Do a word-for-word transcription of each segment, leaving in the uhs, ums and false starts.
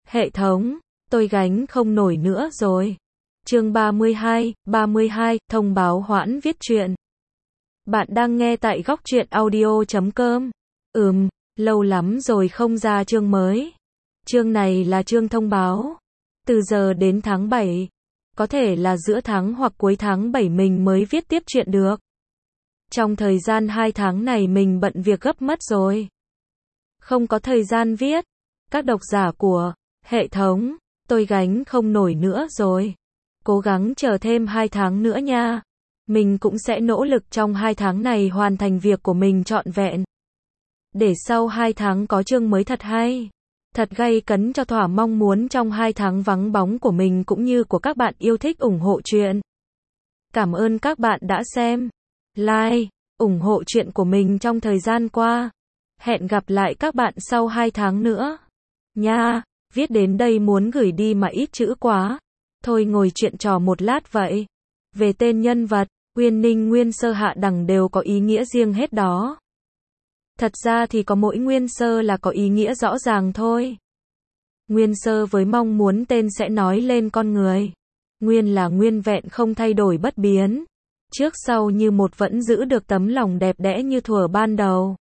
Hệ thống, tôi gánh không nổi nữa rồi. Chương ba mươi hai, ba mươi hai, thông báo hoãn viết truyện. Bạn đang nghe tại góc truyện audio chấm com. Ừm, lâu lắm rồi không ra chương mới. Chương này là chương thông báo. Từ giờ đến tháng bảy, có thể là giữa tháng hoặc cuối tháng bảy mình mới viết tiếp truyện được. Trong thời gian hai tháng này mình bận việc gấp mất rồi. Không có thời gian viết. Các độc giả của hệ thống, tôi gánh không nổi nữa rồi. Cố gắng chờ thêm hai tháng nữa nha. Mình cũng sẽ nỗ lực trong hai tháng này hoàn thành việc của mình trọn vẹn. Để sau hai tháng có chương mới thật hay, thật gay cấn cho thỏa mong muốn trong hai tháng vắng bóng của mình cũng như của các bạn yêu thích ủng hộ truyện. Cảm ơn các bạn đã xem, like, ủng hộ truyện của mình trong thời gian qua. Hẹn gặp lại các bạn sau hai tháng nữa. Nha, viết đến đây muốn gửi đi mà ít chữ quá. Thôi ngồi chuyện trò một lát vậy. Về tên nhân vật, Uyên Ninh, Nguyên Sơ, Hạ Đằng đều có ý nghĩa riêng hết đó. Thật ra thì có mỗi Nguyên Sơ là có ý nghĩa rõ ràng thôi. Nguyên Sơ với mong muốn tên sẽ nói lên con người. Nguyên là nguyên vẹn không thay đổi bất biến. Trước sau như một vẫn giữ được tấm lòng đẹp đẽ như thuở ban đầu.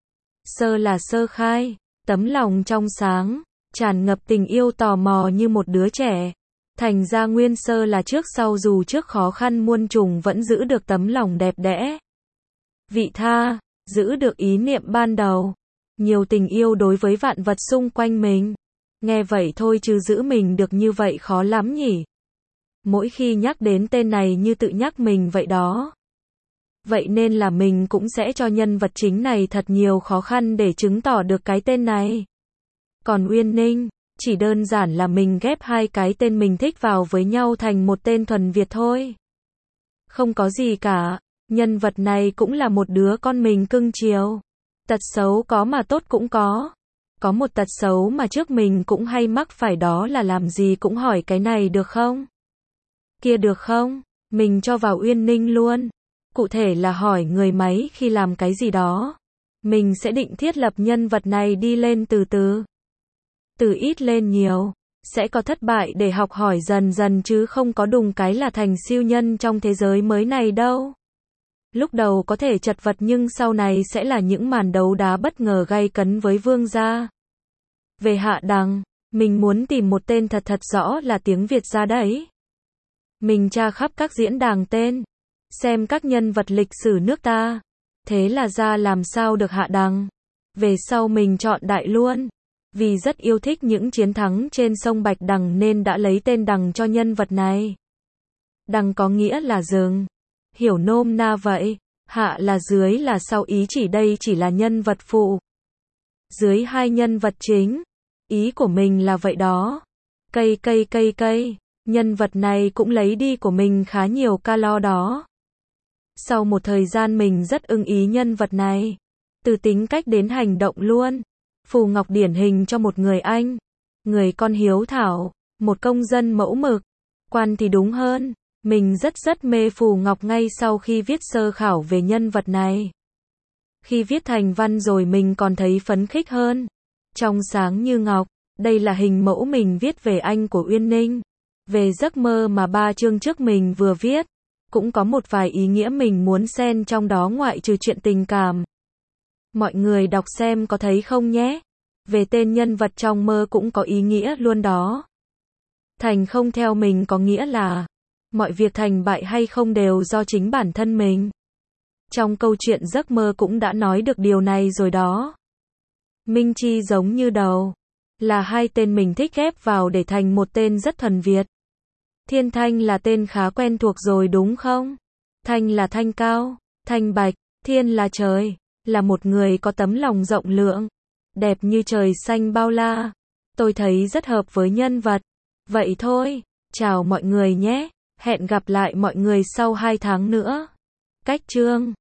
Sơ là sơ khai, tấm lòng trong sáng, tràn ngập tình yêu tò mò như một đứa trẻ. Thành ra Nguyên Sơ là trước sau dù trước khó khăn muôn trùng vẫn giữ được tấm lòng đẹp đẽ. Vị tha, giữ được ý niệm ban đầu. Nhiều tình yêu đối với vạn vật xung quanh mình. Nghe vậy thôi chứ giữ mình được như vậy khó lắm nhỉ. Mỗi khi nhắc đến tên này như tự nhắc mình vậy đó. Vậy nên là mình cũng sẽ cho nhân vật chính này thật nhiều khó khăn để chứng tỏ được cái tên này. Còn Uyên Ninh, chỉ đơn giản là mình ghép hai cái tên mình thích vào với nhau thành một tên thuần Việt thôi. Không có gì cả, nhân vật này cũng là một đứa con mình cưng chiều. Tật xấu có mà tốt cũng có. Có một tật xấu mà trước mình cũng hay mắc phải, đó là làm gì cũng hỏi cái này được không? Kia được không? Mình cho vào Uyên Ninh luôn. Cụ thể là hỏi người máy khi làm cái gì đó. Mình sẽ định thiết lập nhân vật này đi lên từ từ. Từ ít lên nhiều. Sẽ có thất bại để học hỏi dần dần chứ không có đùng cái là thành siêu nhân trong thế giới mới này đâu. Lúc đầu có thể chật vật nhưng sau này sẽ là những màn đấu đá bất ngờ gay cấn với vương gia. Về Hạ Đằng, mình muốn tìm một tên thật thật rõ là tiếng Việt ra đấy. Mình tra khắp các diễn đàn tên, xem các nhân vật lịch sử nước ta. Thế là ra làm sao được Hạ Đằng. Về sau mình chọn Đại luôn. Vì rất yêu thích những chiến thắng trên sông Bạch Đằng nên đã lấy tên Đằng cho nhân vật này. Đằng có nghĩa là rừng. Hiểu nôm na vậy. Hạ là dưới là sau, ý chỉ đây chỉ là nhân vật phụ. Dưới hai nhân vật chính. Ý của mình là vậy đó. Cây cây cây cây. Nhân vật này cũng lấy đi của mình khá nhiều calo đó. Sau một thời gian mình rất ưng ý nhân vật này. Từ tính cách đến hành động luôn. Phù Ngọc điển hình cho một người anh. Người con hiếu thảo. Một công dân mẫu mực. Quan thì đúng hơn. Mình rất rất mê Phù Ngọc ngay sau khi viết sơ khảo về nhân vật này. Khi viết thành văn rồi mình còn thấy phấn khích hơn. Trong sáng như ngọc. Đây là hình mẫu mình viết về anh của Uyên Ninh. Về giấc mơ mà ba chương trước mình vừa viết. Cũng có một vài ý nghĩa mình muốn xen trong đó ngoại trừ chuyện tình cảm. Mọi người đọc xem có thấy không nhé. Về tên nhân vật trong mơ cũng có ý nghĩa luôn đó. Thành không theo mình có nghĩa là mọi việc thành bại hay không đều do chính bản thân mình. Trong câu chuyện giấc mơ cũng đã nói được điều này rồi đó. Minh Chi giống như đầu. Là hai tên mình thích ghép vào để thành một tên rất thuần Việt. Thiên Thanh là tên khá quen thuộc rồi đúng không? Thanh là thanh cao, thanh bạch, thiên là trời, là một người có tấm lòng rộng lượng, đẹp như trời xanh bao la. Tôi thấy rất hợp với nhân vật. Vậy thôi, chào mọi người nhé, hẹn gặp lại mọi người sau hai tháng nữa. Cách chương